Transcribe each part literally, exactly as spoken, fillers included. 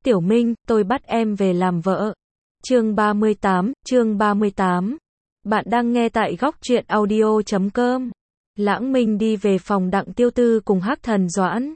Tiểu Minh, tôi bắt em về làm vợ. Chương ba mươi tám, chương ba mươi tám. Bạn đang nghe tại góc truyện audio chấm com. Lãng Minh đi về phòng Đặng Tiêu Tư cùng Hắc Thần Doãn.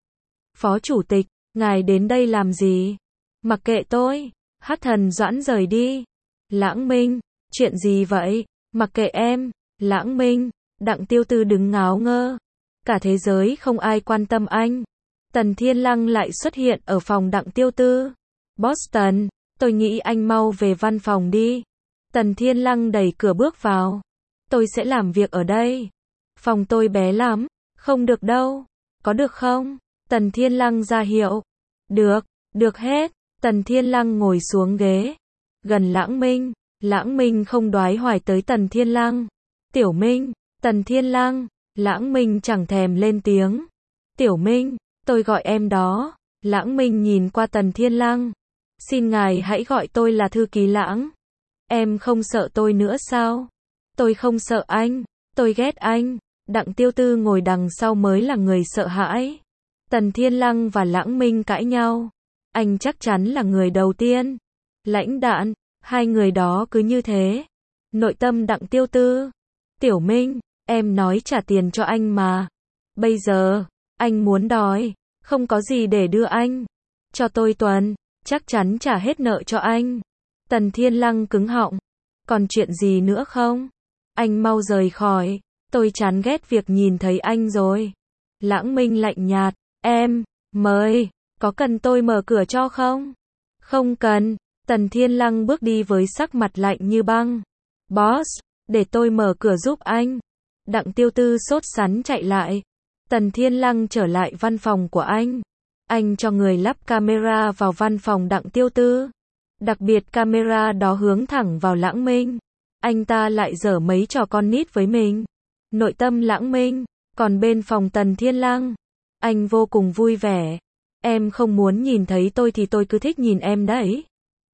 Phó chủ tịch, ngài đến đây làm gì? Mặc kệ tôi. Hắc Thần Doãn rời đi. Lãng Minh, chuyện gì vậy? Mặc kệ em. Lãng Minh, Đặng Tiêu Tư đứng ngáo ngơ. Cả thế giới không ai quan tâm anh. Tần Thiên Lăng lại xuất hiện ở phòng Đặng Tiêu Tư. Boston, tôi nghĩ anh mau về văn phòng đi. Tần Thiên Lăng đẩy cửa bước vào. Tôi sẽ làm việc ở đây. Phòng tôi bé lắm. Không được đâu. Có được không? Tần Thiên Lăng ra hiệu. Được, được hết. Tần Thiên Lăng ngồi xuống ghế. Gần Lãng Minh. Lãng Minh không đoái hoài tới Tần Thiên Lăng. Tiểu Minh, Tần Thiên Lăng. Lãng Minh chẳng thèm lên tiếng. Tiểu Minh, tôi gọi em đó. Lãng Minh nhìn qua Tần Thiên Lăng. Xin ngài hãy gọi tôi là thư ký Lãng. Em không sợ tôi nữa sao? Tôi không sợ anh. Tôi ghét anh. Đặng Tiêu Tư ngồi đằng sau mới là người sợ hãi. Tần Thiên Lăng và Lãng Minh cãi nhau. Anh chắc chắn là người đầu tiên. Lãnh đạn, hai người đó cứ như thế. Nội tâm Đặng Tiêu Tư. Tiểu Minh, em nói trả tiền cho anh mà. Bây giờ, anh muốn đòi. Không có gì để đưa anh. Cho tôi tuần, chắc chắn trả hết nợ cho anh. Tần Thiên Lăng cứng họng. Còn chuyện gì nữa không? Anh mau rời khỏi. Tôi chán ghét việc nhìn thấy anh rồi. Lãng Minh lạnh nhạt. Em, mời. Có cần tôi mở cửa cho không? Không cần. Tần Thiên Lăng bước đi với sắc mặt lạnh như băng. Boss, để tôi mở cửa giúp anh. Đặng Tiêu Tư sốt sắng chạy lại. Tần Thiên Lăng trở lại văn phòng của anh. Anh cho người lắp camera vào văn phòng Đặng Tiêu Tư. Đặc biệt camera đó hướng thẳng vào Lãng Minh. Anh ta lại giở mấy trò con nít với mình. Nội tâm Lãng Minh. Còn bên phòng Tần Thiên Lăng, anh vô cùng vui vẻ. Em không muốn nhìn thấy tôi thì tôi cứ thích nhìn em đấy.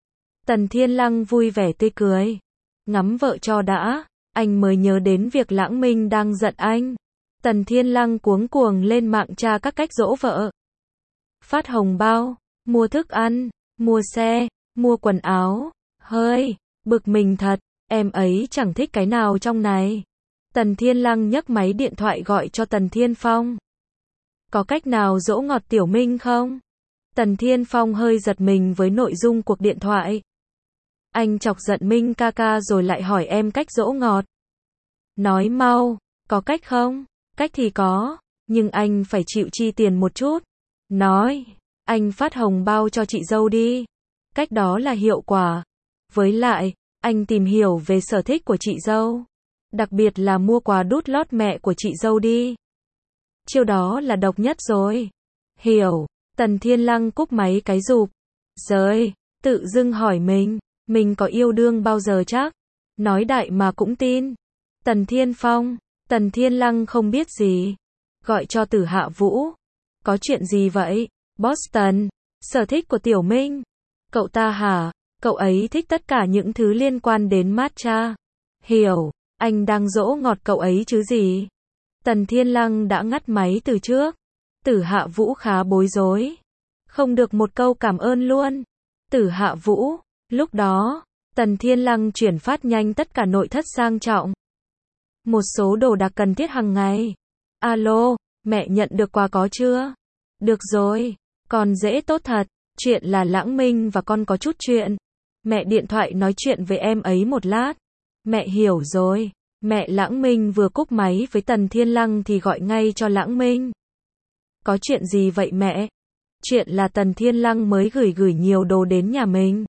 Tần Thiên Lăng vui vẻ tươi cười. Ngắm vợ cho đã. Anh mới nhớ đến việc Lãng Minh đang giận anh. Tần Thiên Lăng cuống cuồng lên mạng tra các cách dỗ vợ. Phát hồng bao, mua thức ăn, mua xe, mua quần áo. Hơi, bực mình thật, em ấy chẳng thích cái nào trong này. Tần Thiên Lăng nhấc máy điện thoại gọi cho Tần Thiên Phong. Có cách nào dỗ ngọt Tiểu Minh không? Tần Thiên Phong hơi giật mình với nội dung cuộc điện thoại. Anh chọc giận Minh ca ca rồi lại hỏi em cách dỗ ngọt. Nói mau, có cách không? Cách thì có, nhưng anh phải chịu chi tiền một chút. Nói, anh phát hồng bao cho chị dâu đi. Cách đó là hiệu quả. Với lại, anh tìm hiểu về sở thích của chị dâu. Đặc biệt là mua quà đút lót mẹ của chị dâu đi. Chiêu đó là độc nhất rồi. Hiểu. Tần Thiên Lăng cúp máy cái rụp. Rồi, tự dưng hỏi mình, mình có yêu đương bao giờ chắc? Nói đại mà cũng tin. Tần Thiên Phong, Tần Thiên Lăng không biết gì. Gọi cho Tử Hạ Vũ. Có chuyện gì vậy? Boston, sở thích của Tiểu Minh. Cậu ta hả? Cậu ấy thích tất cả những thứ liên quan đến matcha. Hiểu, anh đang dỗ ngọt cậu ấy chứ gì? Tần Thiên Lăng đã ngắt máy từ trước. Tử Hạ Vũ khá bối rối. Không được một câu cảm ơn luôn. Tử Hạ Vũ, lúc đó, Tần Thiên Lăng chuyển phát nhanh tất cả nội thất sang trọng. Một số đồ đạc cần thiết hàng ngày. Alo, mẹ nhận được quà có chưa? Được rồi, con dễ tốt thật. Chuyện là Lãng Minh và con có chút chuyện. Mẹ điện thoại nói chuyện với em ấy một lát. Mẹ hiểu rồi. Mẹ Lãng Minh vừa cúp máy với Tần Thiên Lăng thì gọi ngay cho Lãng Minh. Có chuyện gì vậy mẹ? Chuyện là Tần Thiên Lăng mới gửi gửi nhiều đồ đến nhà mình.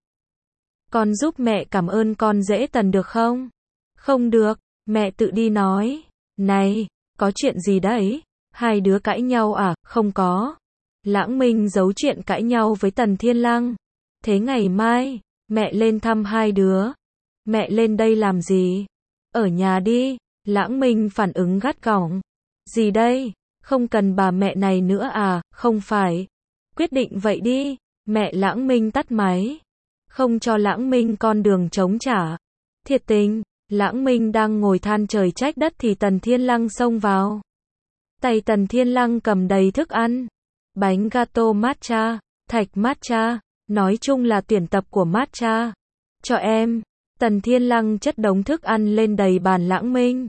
Con giúp mẹ cảm ơn con dễ Tần được không? Không được, mẹ tự đi nói. Này, có chuyện gì đấy? Hai đứa cãi nhau à? Không có. Lãng Minh giấu chuyện cãi nhau với Tần Thiên Lăng. Thế ngày mai, mẹ lên thăm hai đứa. Mẹ lên đây làm gì? Ở nhà đi. Lãng Minh phản ứng gắt gỏng. Gì đây? Không cần bà mẹ này nữa à? Không phải. Quyết định vậy đi. Mẹ Lãng Minh tắt máy. Không cho Lãng Minh con đường chống trả. Thiệt tình. Lãng Minh đang ngồi than trời trách đất thì Tần Thiên Lăng xông vào. Tay Tần Thiên Lăng cầm đầy thức ăn. Bánh gato matcha, thạch matcha, Nói chung là tuyển tập của matcha. Cho em. Tần Thiên Lăng chất đống thức ăn lên đầy bàn Lãng Minh.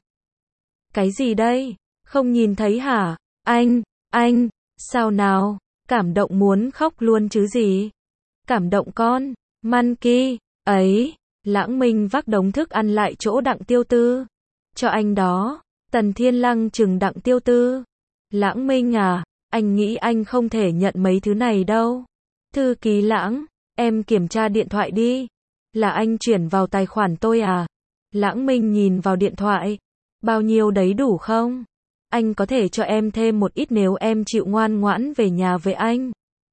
Cái gì đây? Không nhìn thấy hả? Anh, anh, sao nào? Cảm động muốn khóc luôn chứ gì? Cảm động con, Monkey, ấy, Lãng Minh vác đống thức ăn lại chỗ Đặng Tiêu Tư. Cho anh đó. Tần Thiên Lăng chừng Đặng Tiêu Tư. Lãng Minh à, anh nghĩ anh không thể nhận mấy thứ này đâu. Thư ký Lãng, em kiểm tra điện thoại đi. Là anh chuyển vào tài khoản tôi à? Lãng Minh nhìn vào điện thoại. Bao nhiêu đấy đủ không? Anh có thể cho em thêm một ít nếu em chịu ngoan ngoãn về nhà với anh.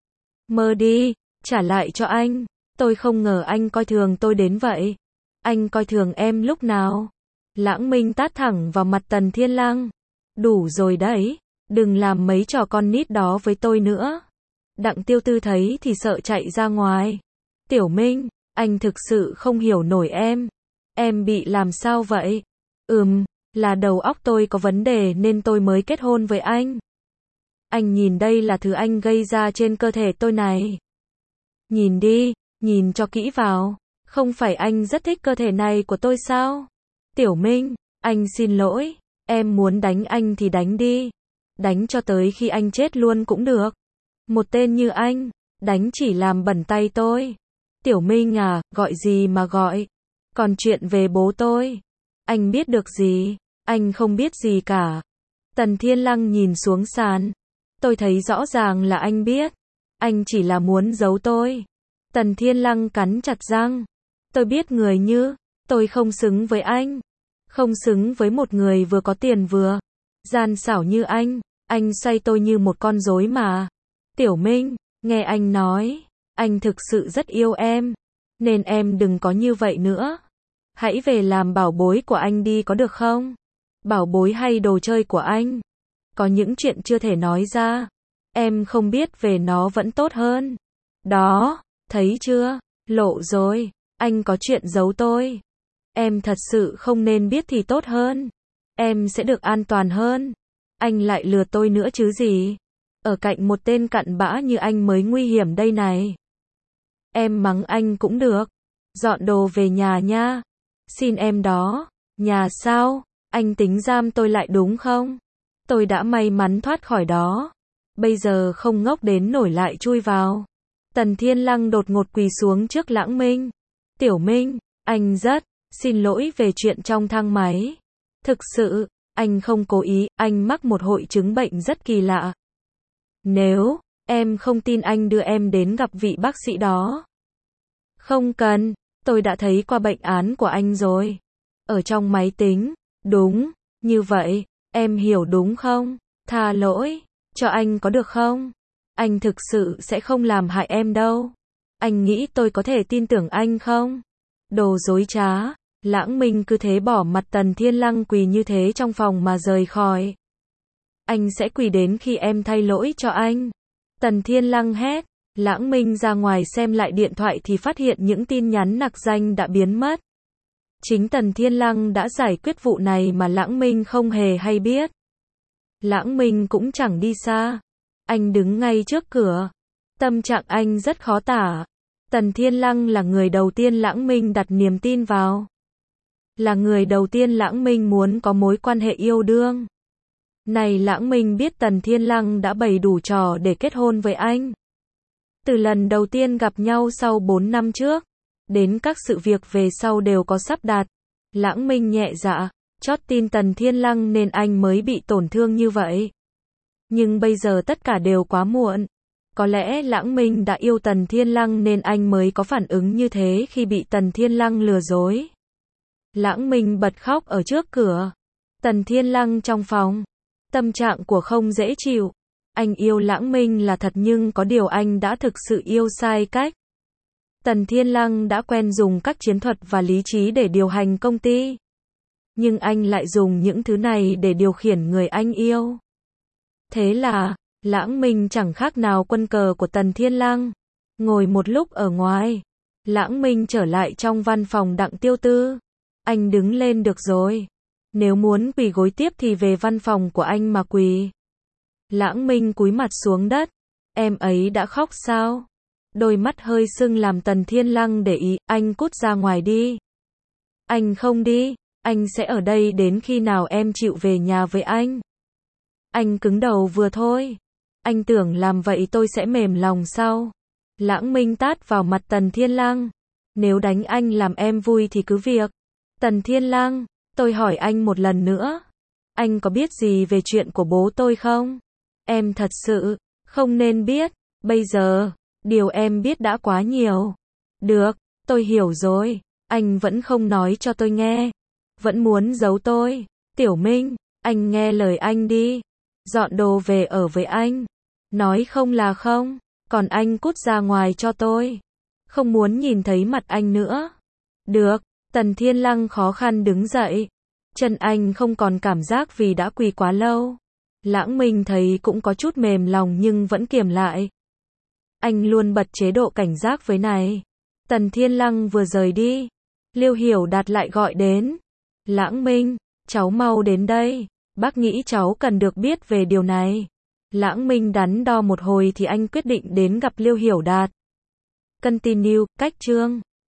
Mơ đi, trả lại cho anh. Tôi không ngờ anh coi thường tôi đến vậy. Anh coi thường em lúc nào? Lãng Minh tát thẳng vào mặt Tần Thiên Lăng. Đủ rồi đấy, đừng làm mấy trò con nít đó với tôi nữa. Đặng Tiêu Tư thấy thì sợ chạy ra ngoài. Tiểu Minh, anh thực sự không hiểu nổi em. Em bị làm sao vậy? Ừm, là đầu óc tôi có vấn đề nên tôi mới kết hôn với anh. Anh nhìn đây là thứ anh gây ra trên cơ thể tôi này. Nhìn đi, nhìn cho kỹ vào. Không phải anh rất thích cơ thể này của tôi sao? Tiểu Minh, anh xin lỗi. Em muốn đánh anh thì đánh đi. Đánh cho tới khi anh chết luôn cũng được. Một tên như anh, đánh chỉ làm bẩn tay tôi. Tiểu Minh à, gọi gì mà gọi. Còn chuyện về bố tôi, anh biết được gì? Anh không biết gì cả. Tần Thiên Lăng nhìn xuống sàn. Tôi thấy rõ ràng là anh biết. Anh chỉ là muốn giấu tôi. Tần Thiên Lăng cắn chặt răng. Tôi biết người như tôi không xứng với anh. Không xứng với một người vừa có tiền vừa gian xảo như anh. Anh xoay tôi như một con rối mà. Tiểu Minh, nghe anh nói, anh thực sự rất yêu em. Nên em đừng có như vậy nữa. Hãy về làm bảo bối của anh đi có được không? Bảo bối hay đồ chơi của anh? Có những chuyện chưa thể nói ra. Em không biết về nó vẫn tốt hơn. Đó, thấy chưa? Lộ rồi. Anh có chuyện giấu tôi. Em thật sự không nên biết thì tốt hơn. Em sẽ được an toàn hơn. Anh lại lừa tôi nữa chứ gì? Ở cạnh một tên cặn bã như anh mới nguy hiểm đây này. Em mắng anh cũng được. Dọn đồ về nhà nha. Xin em đó. Nhà sao? Anh tính giam tôi lại đúng không? Tôi đã may mắn thoát khỏi đó. Bây giờ không ngốc đến nổi lại chui vào. Tần Thiên Lăng đột ngột quỳ xuống trước Lãng Minh. Tiểu Minh, anh rất xin lỗi về chuyện trong thang máy. Thực sự, anh không cố ý, anh mắc một hội chứng bệnh rất kỳ lạ. Nếu em không tin anh đưa em đến gặp vị bác sĩ đó. Không cần, tôi đã thấy qua bệnh án của anh rồi. Ở trong máy tính, đúng, như vậy, em hiểu đúng không? Tha lỗi, cho anh có được không? Anh thực sự sẽ không làm hại em đâu. Anh nghĩ tôi có thể tin tưởng anh không? Đồ dối trá. Lãng Minh cứ thế bỏ mặt Tần Thiên Lăng quỳ như thế trong phòng mà rời khỏi. Anh sẽ quỳ đến khi em thay lỗi cho anh. Tần Thiên Lăng hét. Lãng Minh ra ngoài xem lại điện thoại thì phát hiện những tin nhắn nặc danh đã biến mất. Chính Tần Thiên Lăng đã giải quyết vụ này mà Lãng Minh không hề hay biết. Lãng Minh cũng chẳng đi xa. Anh đứng ngay trước cửa. Tâm trạng anh rất khó tả. Tần Thiên Lăng là người đầu tiên Lãng Minh đặt niềm tin vào. Là người đầu tiên Lãng Minh muốn có mối quan hệ yêu đương. Này Lãng Minh biết Tần Thiên Lăng đã bày đủ trò để kết hôn với anh. Từ lần đầu tiên gặp nhau sau bốn năm trước, đến các sự việc về sau đều có sắp đặt. Lãng Minh nhẹ dạ, chót tin Tần Thiên Lăng nên anh mới bị tổn thương như vậy. Nhưng bây giờ tất cả đều quá muộn. Có lẽ Lãng Minh đã yêu Tần Thiên Lăng nên anh mới có phản ứng như thế khi bị Tần Thiên Lăng lừa dối. Lãng Minh bật khóc ở trước cửa. Tần Thiên Lăng trong phòng. Tâm trạng của không dễ chịu. Anh yêu Lãng Minh là thật nhưng có điều anh đã thực sự yêu sai cách. Tần Thiên Lăng đã quen dùng các chiến thuật và lý trí để điều hành công ty. Nhưng anh lại dùng những thứ này để điều khiển người anh yêu. Thế là, Lãng Minh chẳng khác nào quân cờ của Tần Thiên Lăng. Ngồi một lúc ở ngoài, Lãng Minh trở lại trong văn phòng Đặng Tiêu Tư. Anh đứng lên được rồi. Nếu muốn quỳ gối tiếp thì về văn phòng của anh mà quỳ. Lãng Minh cúi mặt xuống đất. Em ấy đã khóc sao? Đôi mắt hơi sưng làm Tần Thiên Lăng để ý, anh cút ra ngoài đi. Anh không đi, anh sẽ ở đây đến khi nào em chịu về nhà với anh. Anh cứng đầu vừa thôi. Anh tưởng làm vậy tôi sẽ mềm lòng sao? Lãng Minh tát vào mặt Tần Thiên Lăng. Nếu đánh anh làm em vui thì cứ việc. Tần Thiên Lăng, tôi hỏi anh một lần nữa. Anh có biết gì về chuyện của bố tôi không? Em thật sự không nên biết. Bây giờ, điều em biết đã quá nhiều. Được, tôi hiểu rồi. Anh vẫn không nói cho tôi nghe. Vẫn muốn giấu tôi. Tiểu Minh, anh nghe lời anh đi. Dọn đồ về ở với anh. Nói không là không. Còn anh cút ra ngoài cho tôi. Không muốn nhìn thấy mặt anh nữa. Được, Tần Thiên Lăng khó khăn đứng dậy. Chân anh không còn cảm giác vì đã quỳ quá lâu. Lãng Minh thấy cũng có chút mềm lòng nhưng vẫn kiềm lại. Anh luôn bật chế độ cảnh giác với này. Tần Thiên Lăng vừa rời đi. Liêu Hiểu Đạt lại gọi đến. Lãng Minh, cháu mau đến đây. Bác nghĩ cháu cần được biết về điều này. Lãng Minh đắn đo một hồi thì anh quyết định đến gặp Liêu Hiểu Đạt. Continue, cách chương.